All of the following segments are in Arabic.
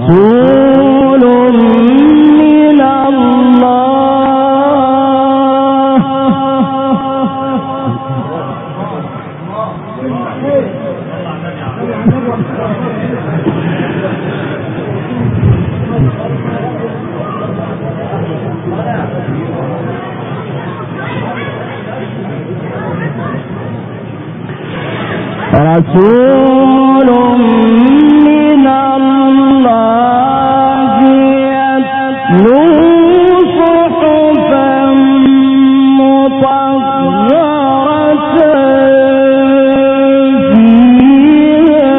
رسول من الله رسول من الله يتلو صحفا مطهرة فيها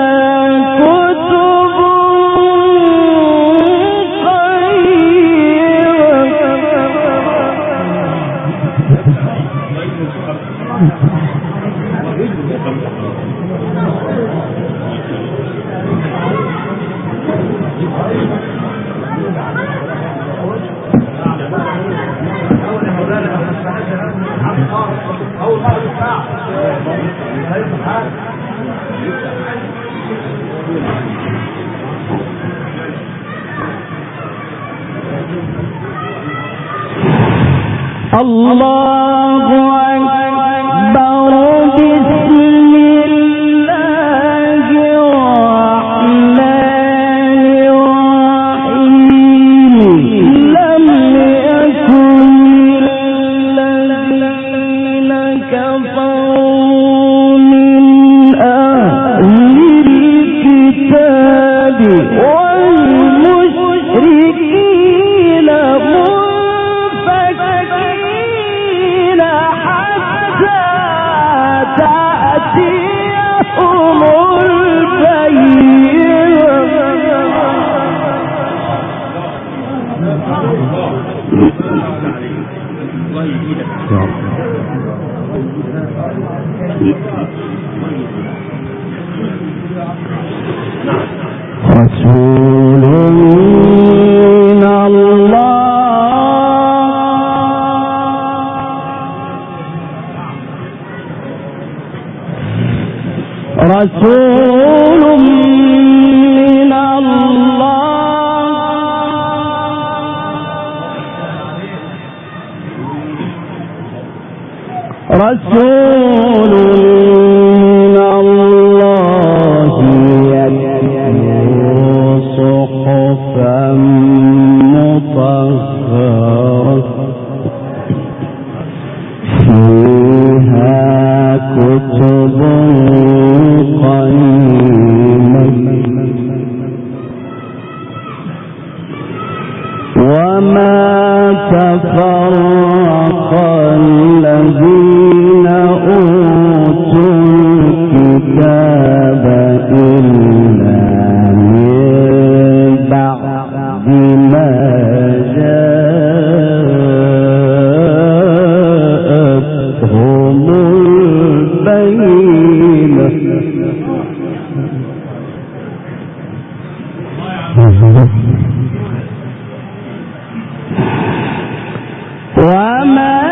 كتب الله أكبر بسم الله الرحمن الرحيم لم يكن الذين كفروا من أهل الكتاب والمشركين منفكين حتى تأتيهم رسول من الله رسول من الله رسول من الله يتلو صحفا مطهرة فيها كتب وما تفرق الذين أوتوا الكتاب إلا من بعد ما جاءتهم البينة وما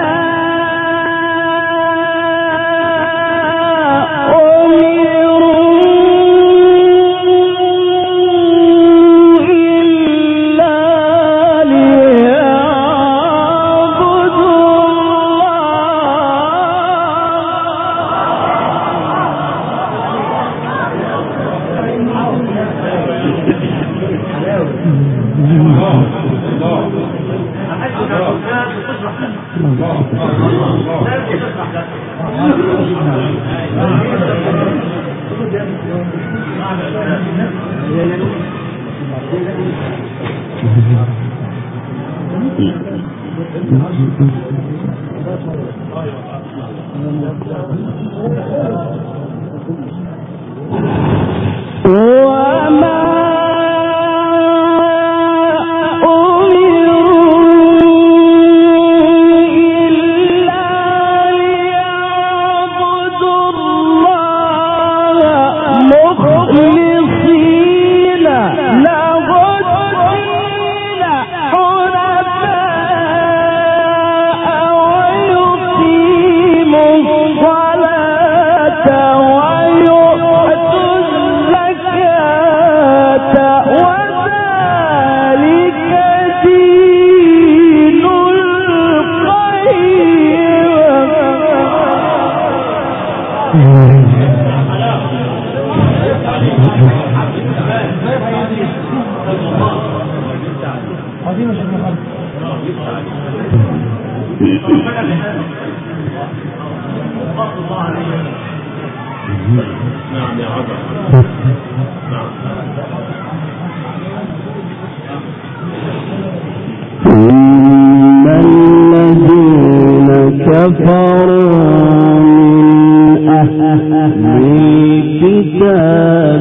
إن الذين كفروا من أهل الكتاب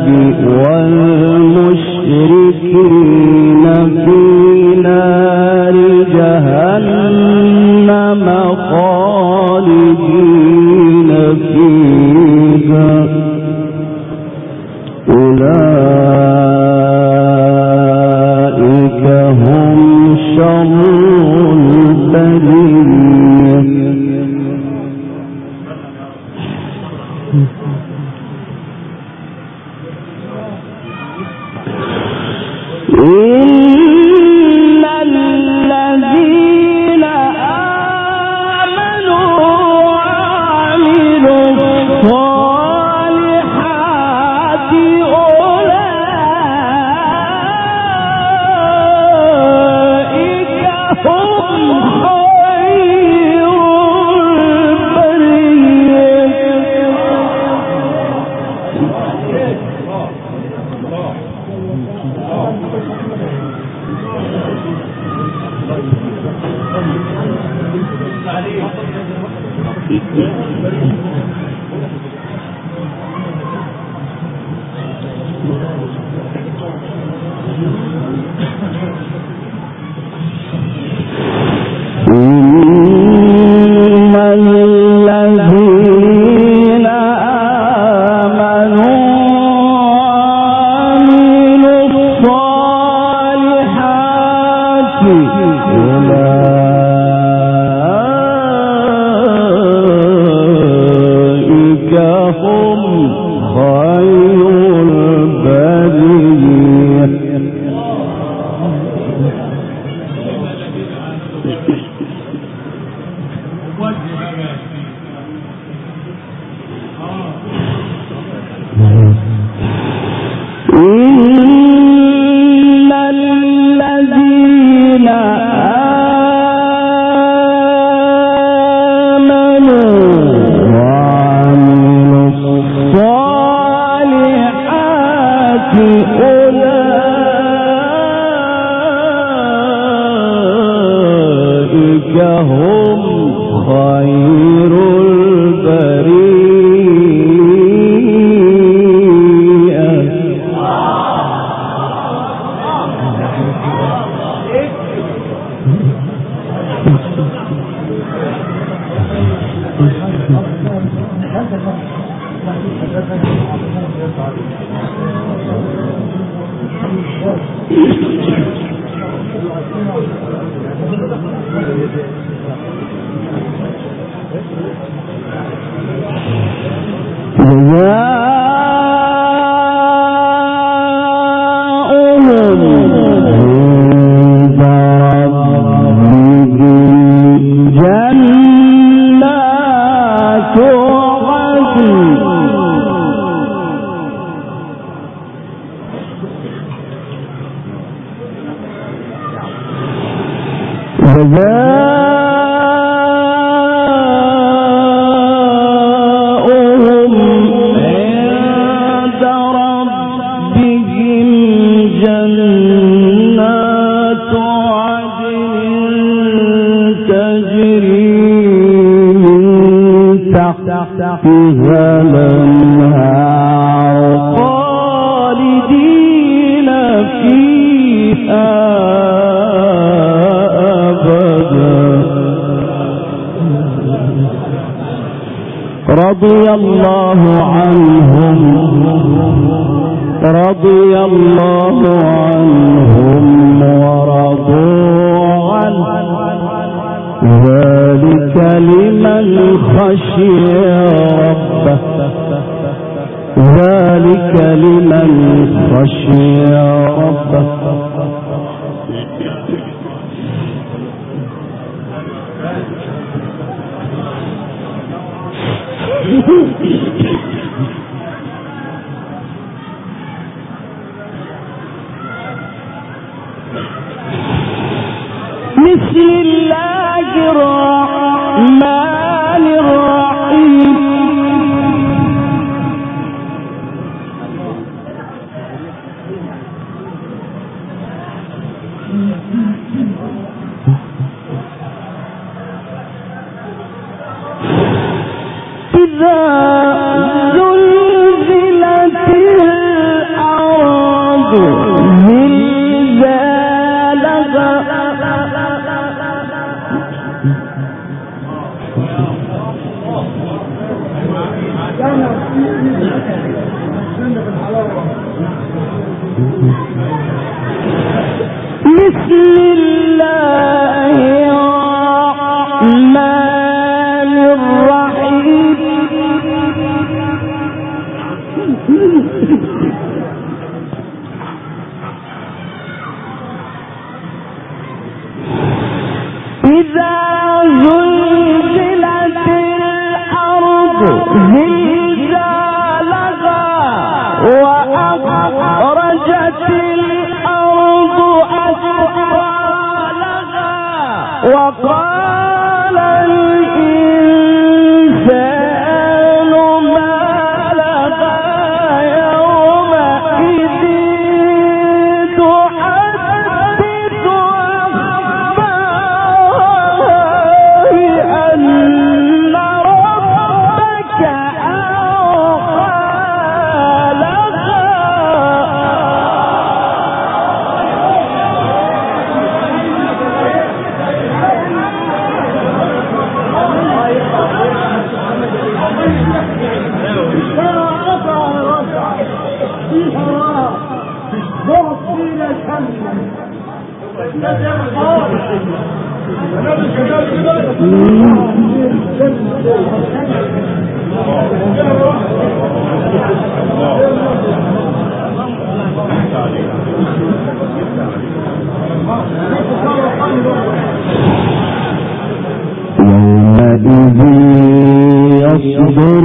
والمشركين في نار جهنم خالدين فيها أولئك هم شر البرية. إن الذين آمنوا وعملوا الصالحات أولئك هم خير إن الذين آمنوا وعملوا الصالحات أولئك هم خير البرية. إن الذين آمنوا وعملوا الصالحات أولئك هم خير البرية. جزاؤهم عند ربهم جنات عدن تجري من تحتها الأنهار خالدين فيها رضي الله عنهم ورضوا عنه ذلك لمن خشي ربه بسم الله الرحمن الرحيم إذا زلزلت الأرض زلزالها بسم الله الرحمن الرحيم إذا زلزلت الأرض زلزالها وأخرجت الأرض أثقالها وقال الإنسان ما لها يومئذ تحدث أخبارها بأن ربك أوحى لها يومئذ يصدر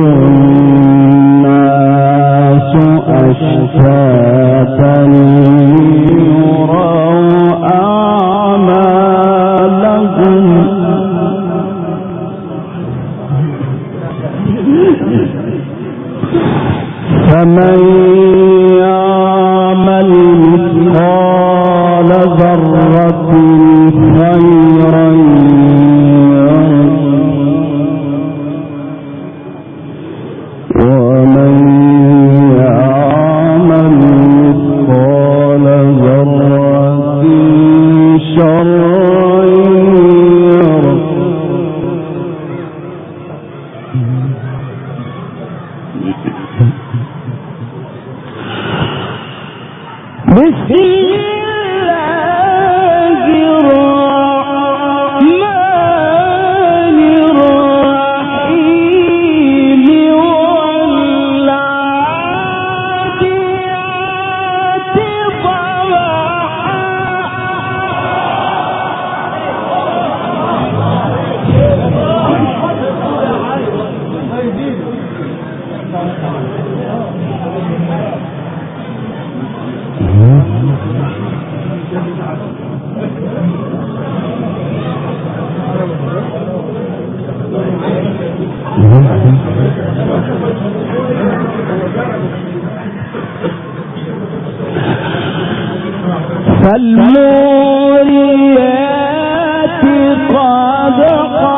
الناس أشتاتا ليروا أعمالهم فمن يعمل مثقال ذرة خيرا ومن يعمل مثقال ذرة شرا يره بسم الله الرحمن الرحيم والعاديات فالموريات قدحا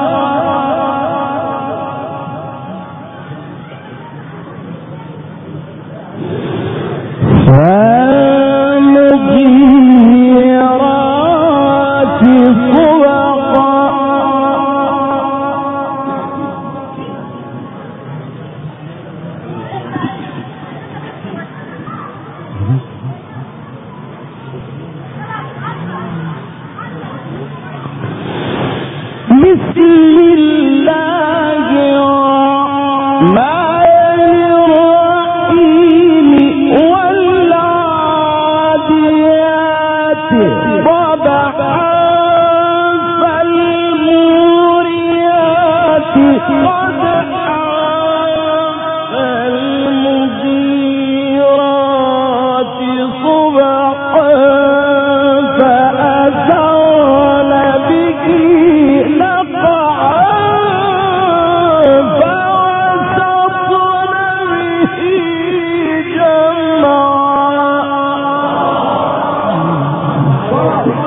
فالمغيرات صبحا بسم الله الرحمن الرحيم والعاديات ضبحا فالموريات قدحا فالمغيرات صبحا فأثرن به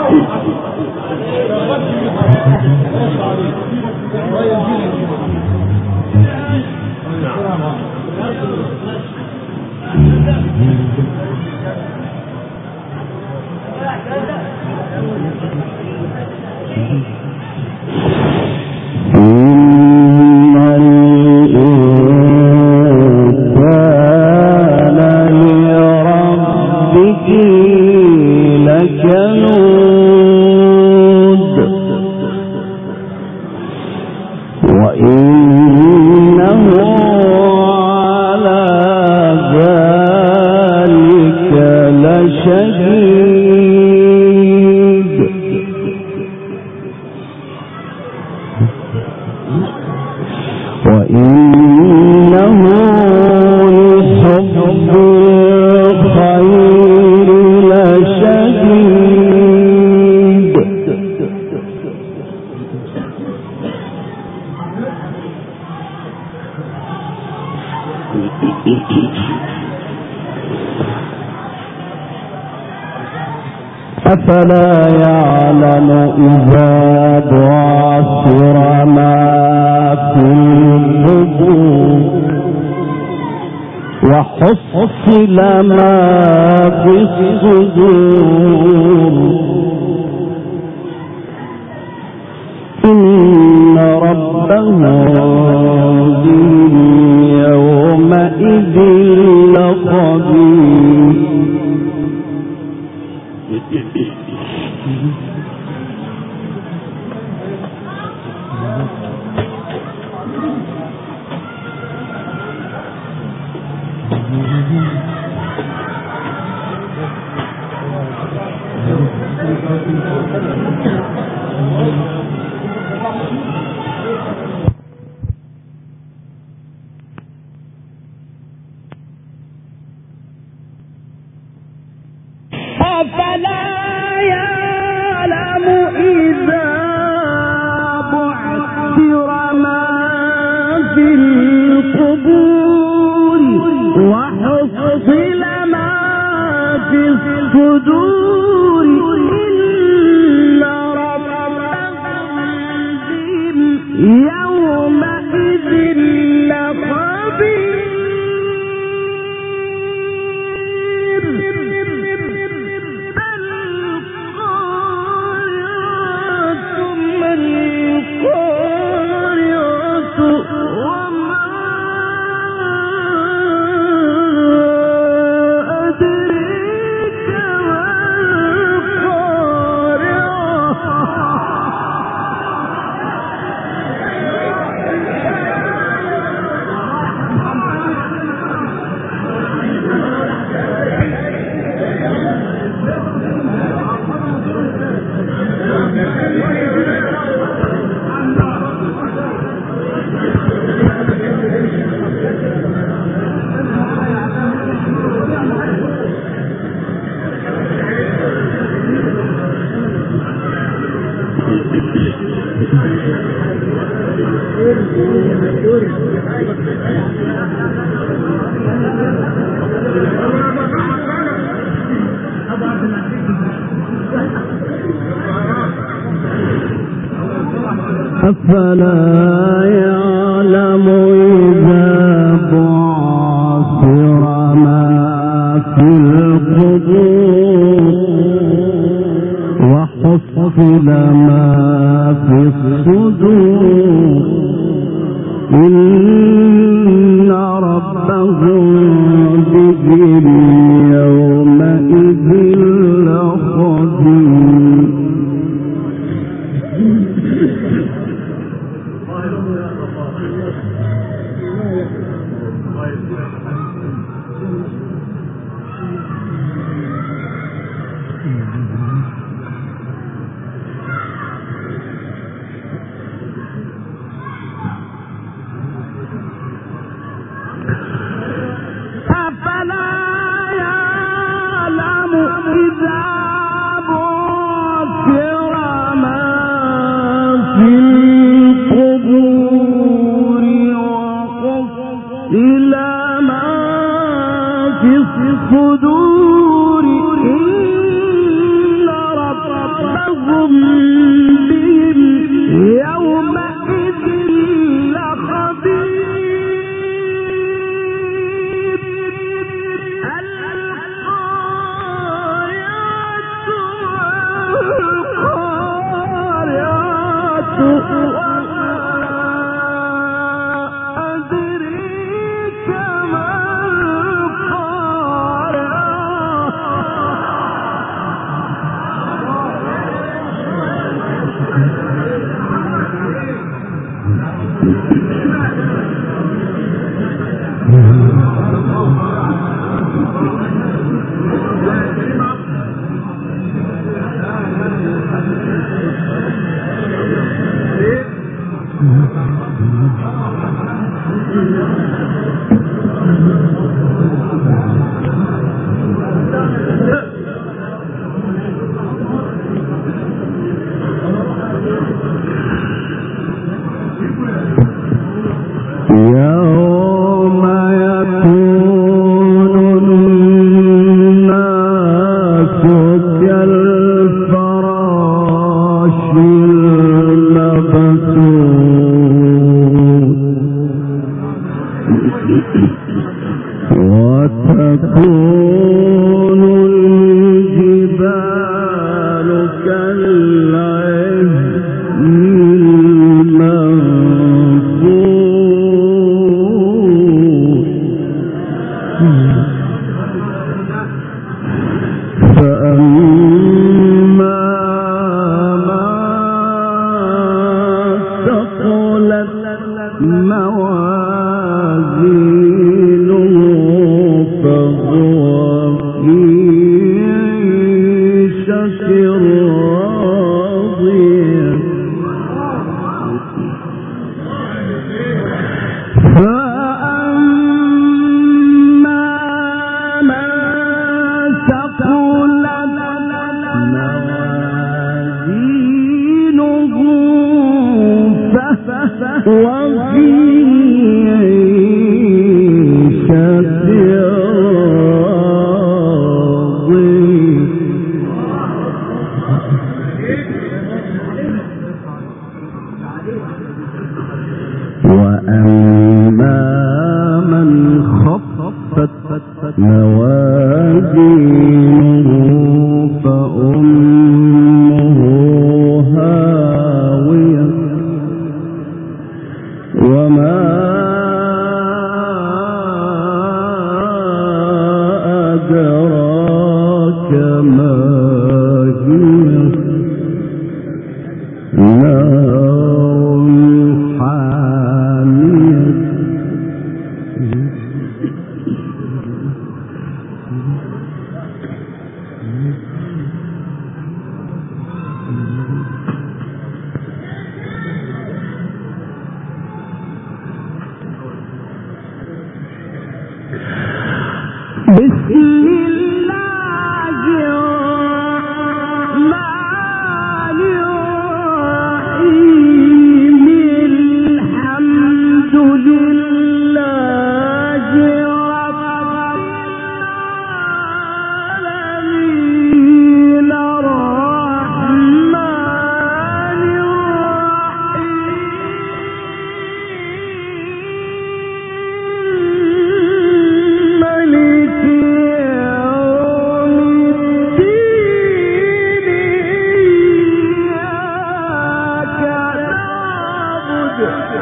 أفلا يعلم إذا بعثر ما في القبور وحصل ما في الصدور إن ربهم بهم يومئذ لخبير. أفلا يعلم إذا بعثر ما في القبور وحصل ما في الصدور إن ربهم بهم يومئذ لخبير. أفلا يعلم إذا بعثر ما في القبور وحصل ما في الصدور إن ربهم بهم يومئذ لخبير. الصدور إن ربهم كالفراش المبثوث وتكون الجبال كالعهن المنفوش فأما من ثقلت موازينه فهو في عيشة راضية فأما من ثقلت موازينه فهو في عيشة راضية وأما من خفت موازينه فأمه هاوية وما أدراك ما هي نار حامية بسم الله الرحمن الرحيم الحمد لله رب العالمين الرحمن الرحيم مالك يوم الدين إياك نعبد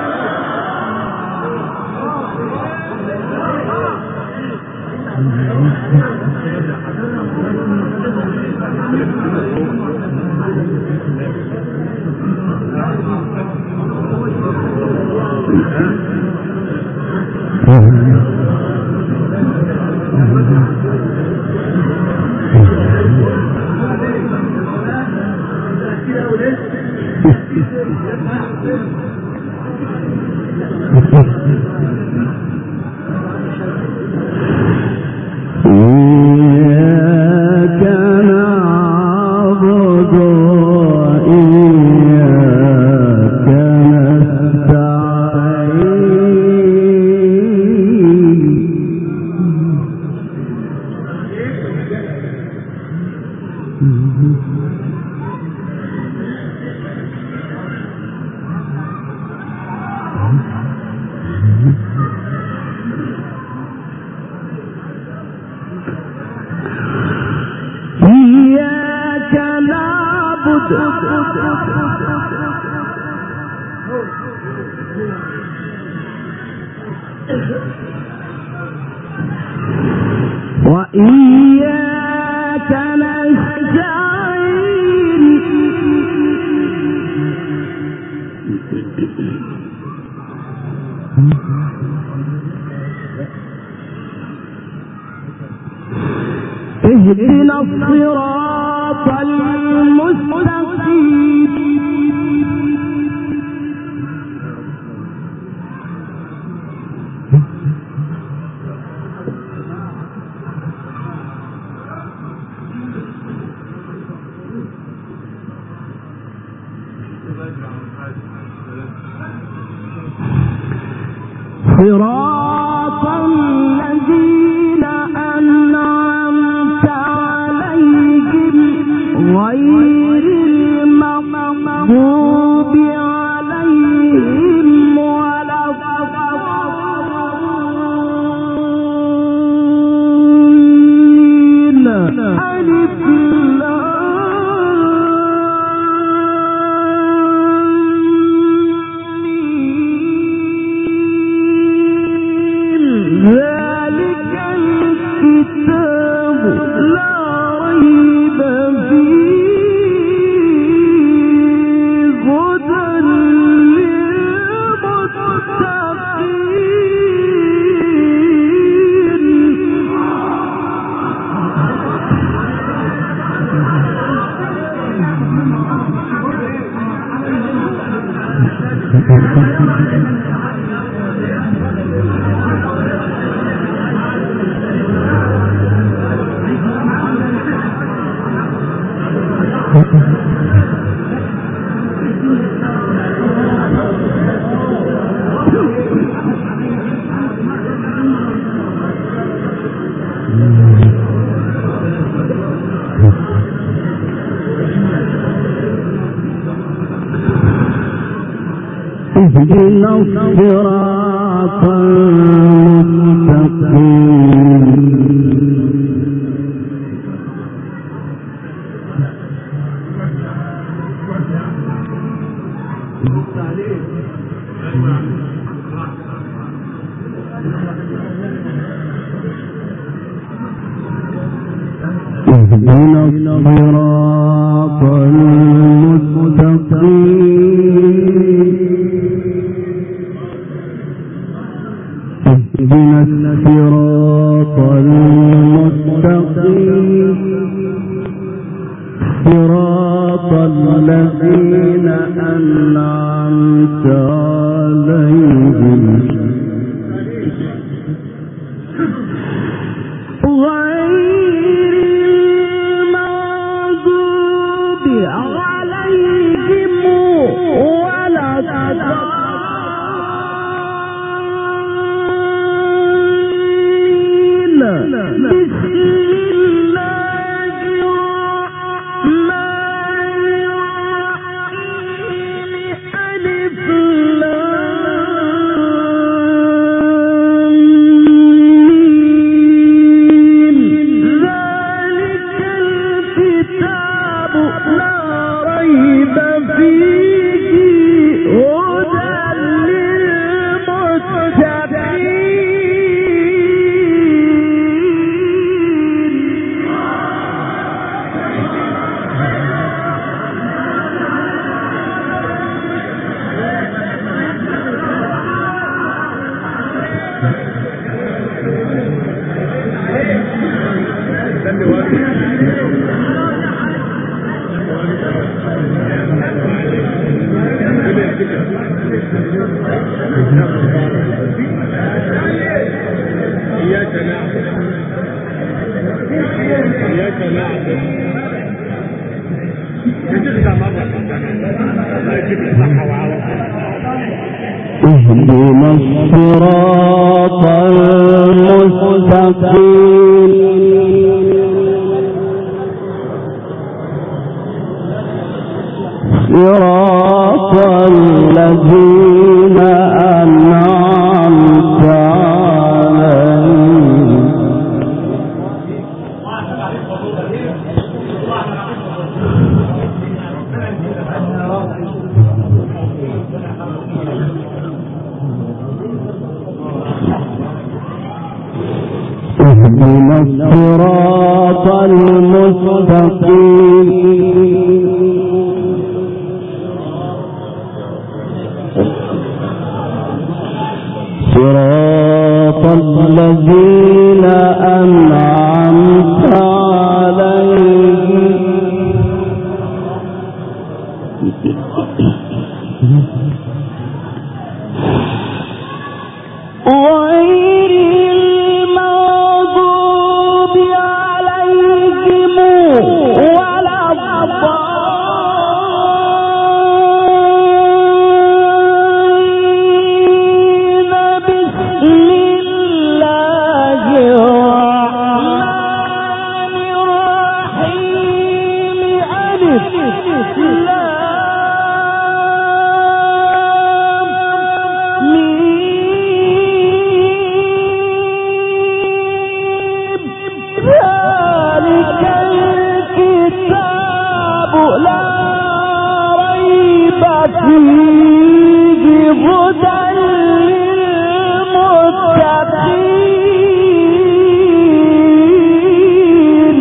إياك نعبد وإياك وإياك نستعين اهدنا الصراط المستقيم صراط الذين أنعمت عليهم غير المغضوب عليهم ولا الضالين. ألف ذلك الكتاب لا ريب فيه هدى للمتقين. اهدنا الصراط صراط الذين أنعمت عليهم غير المغضوب عليهم ولا الضالين. اهدنا الصراط المستقيم صراط الذين أنعمت عليهم اهدنا الصراط المستقيم صراط الذين أنعمت عليهم غير المغضوب عليهم ولا الضالين. بسم الله الرحمن الرحيم. فيه هدى للمتقين.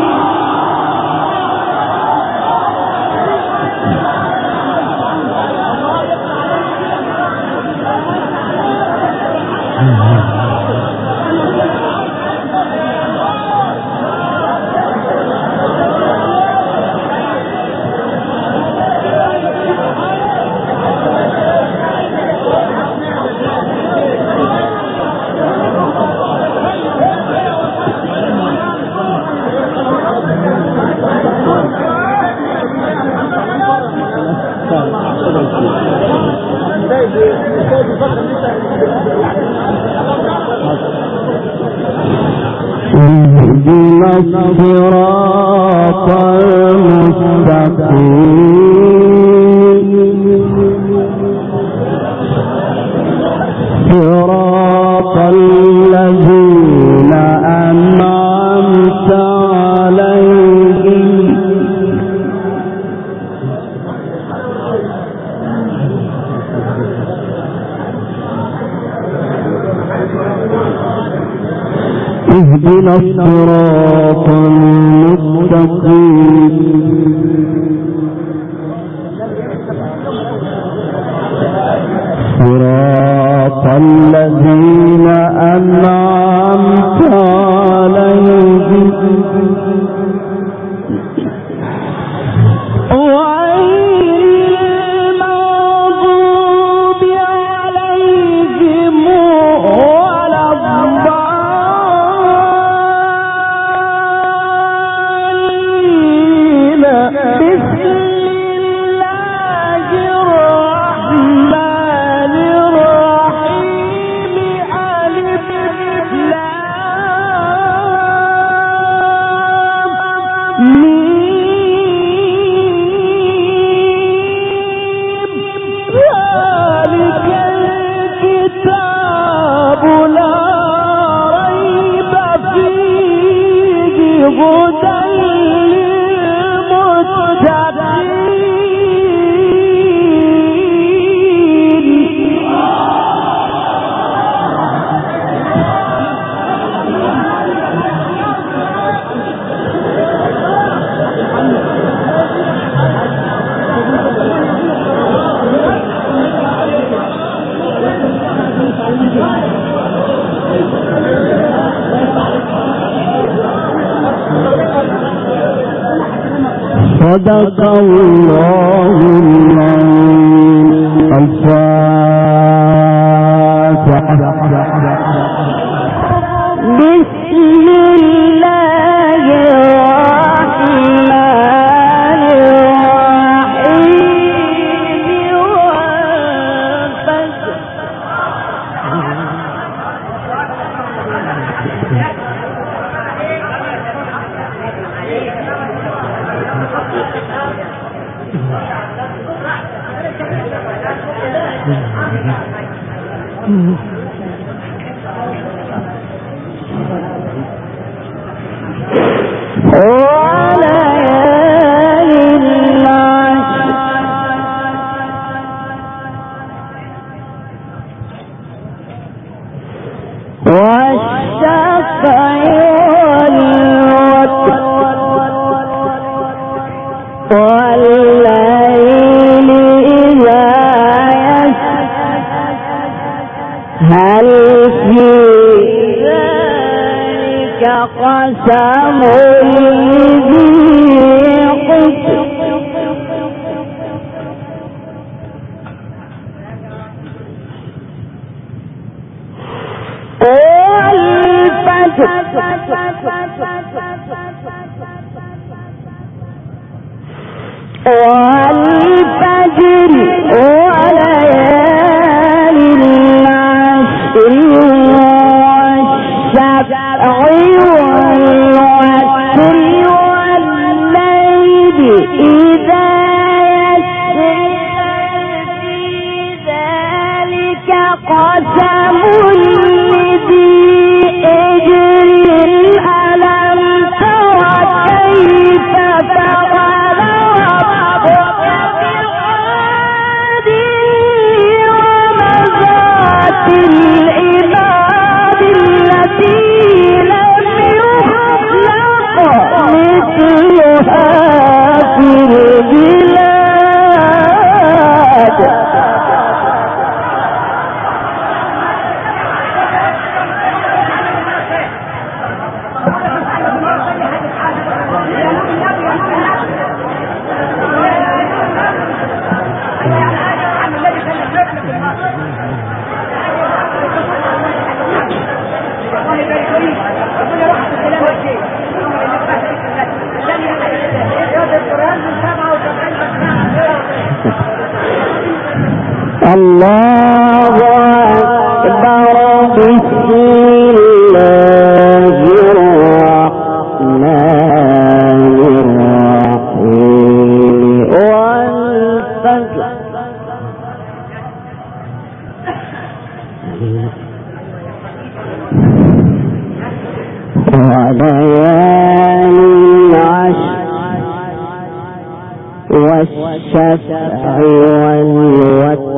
اهدنا الصراط المستقيم صراط الذين أنعمت عليهم اهدنا الصراط المستقيم صراط الذين أنعمت عليهم صدق الله العظيم. الفاتحة. بسم الله الرحمن الرحيم. والفجر قسم لذي حجر والفجر وليال العشر والشفع والوتر والليل إذا يسر في ذلك قسم لذي حجر ألم تر كيف فعل ربك بعاد العباد التي لم يخلق مثلها في البلاد. الله أكبر. بسم الله الرحمن الرحيم. والفجر وليال عشر والشفع والوتر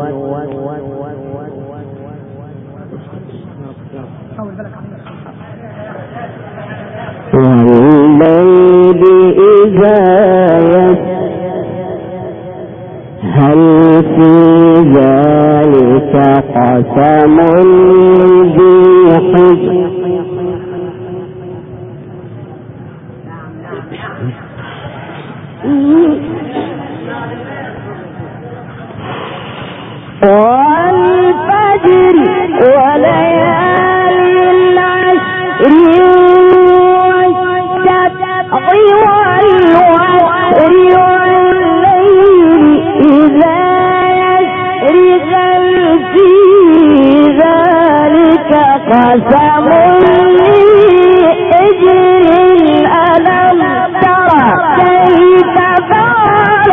والليل إذا يسر. هل في ذلك قسم ذي حجر. والفجر وليال العشر والشفع والوتر والليل إذا يسر. هل في ذلك قسم ذي حجر. ألم تر كيف فعل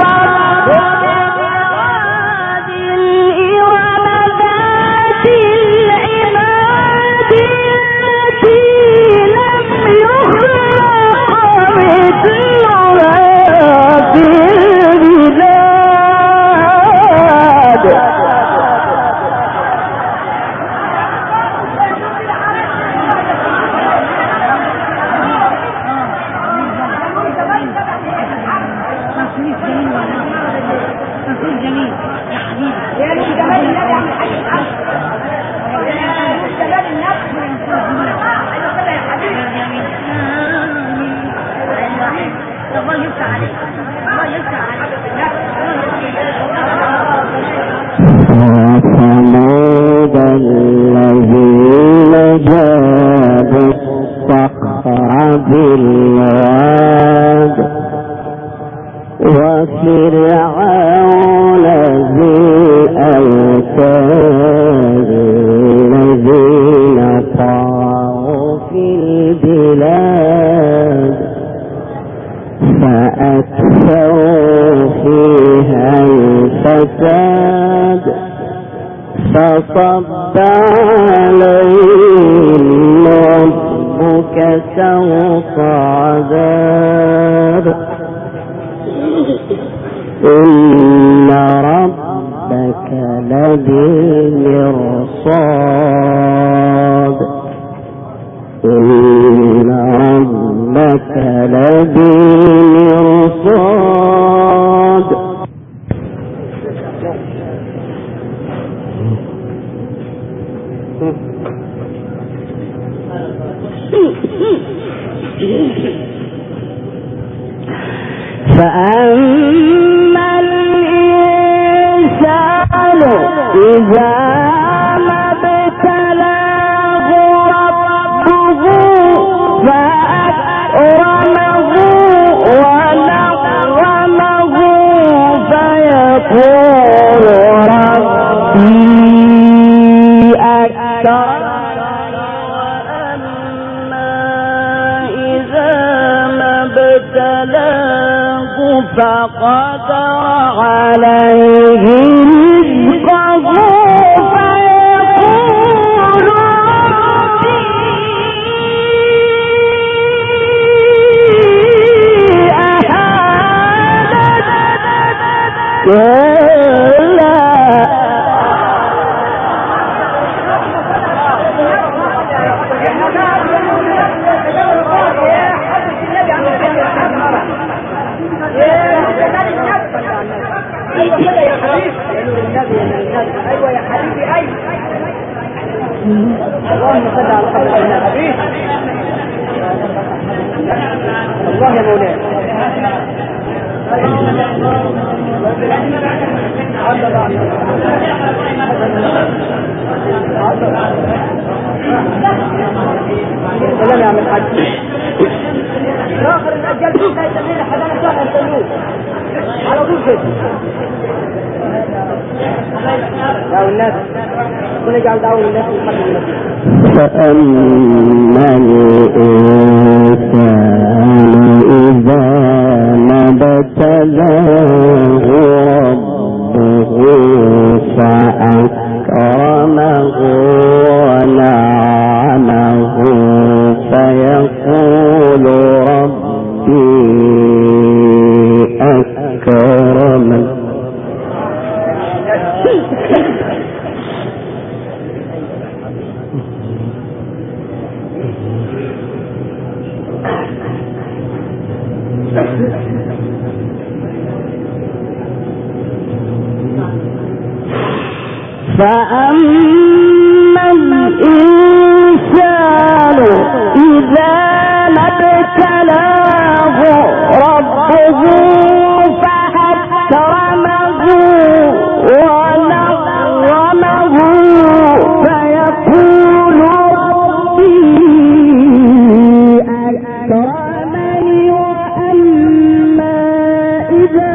ربك إرم ذات العماد التي لم يخلق مثلها في البلاد. وثمود الذين جابوا الصخر بالواد. وفرعون ذي الأوتاد الذين طغوا في البلاد فأكثروا فيها الفساد. فصب عليهم ربك سوط عذاب. إن ربك لبالمرصاد. إن ربك لبالمرصاد. فأما الإنسان إذا ما ابتلاه ربه فأكرمه ونعمه فيقول ربي أكرمن. وأما إذا ما ابتلاه فقدر عليه رزقه فيقول ربي أهانن. كلا ايوه كده يا حبيبي، ايوه يا حبيبي، ايوه اللهم صل على محمد يا حبيبي. الله يا مولانا. سلام يا عم الحاج. اخر الاجل فيه سيدنا حدانا شهر السنوب على طول كده يا الناس ونجعل دعوه الناس والحمد. فأما الإنسان إذا ما ابتلاه ربه فأكرمه ونعمه فيقول ربي أكرمن. فأما الإنسان إذا ما ابتلاه ربه فأكرمه ونعمه فيقول ربي أكرمني. وأما إذا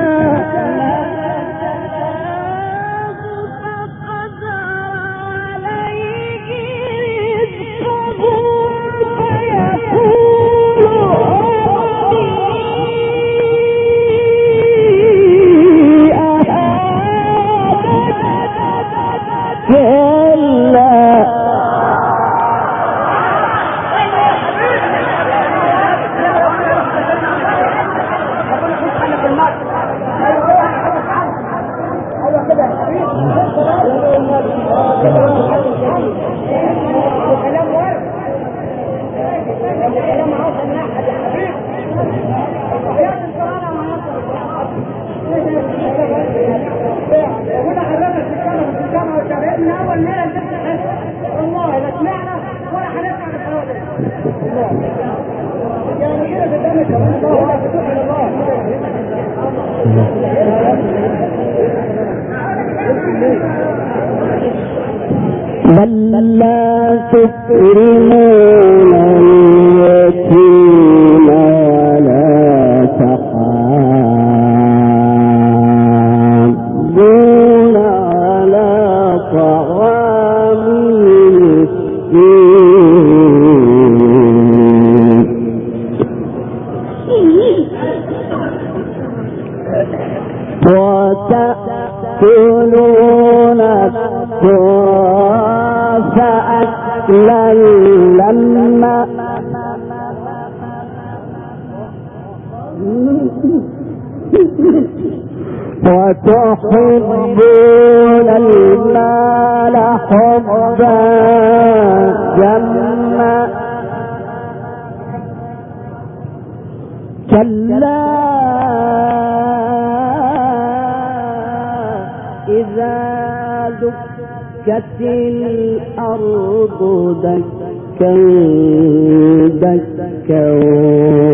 بل لا تكرمون اليتيم ولا تحاضون على طعام المسكين وتأكلون التراث أكلا لما وتحبون المال حبا جما كلا إذا دكت الأرض دكا دكا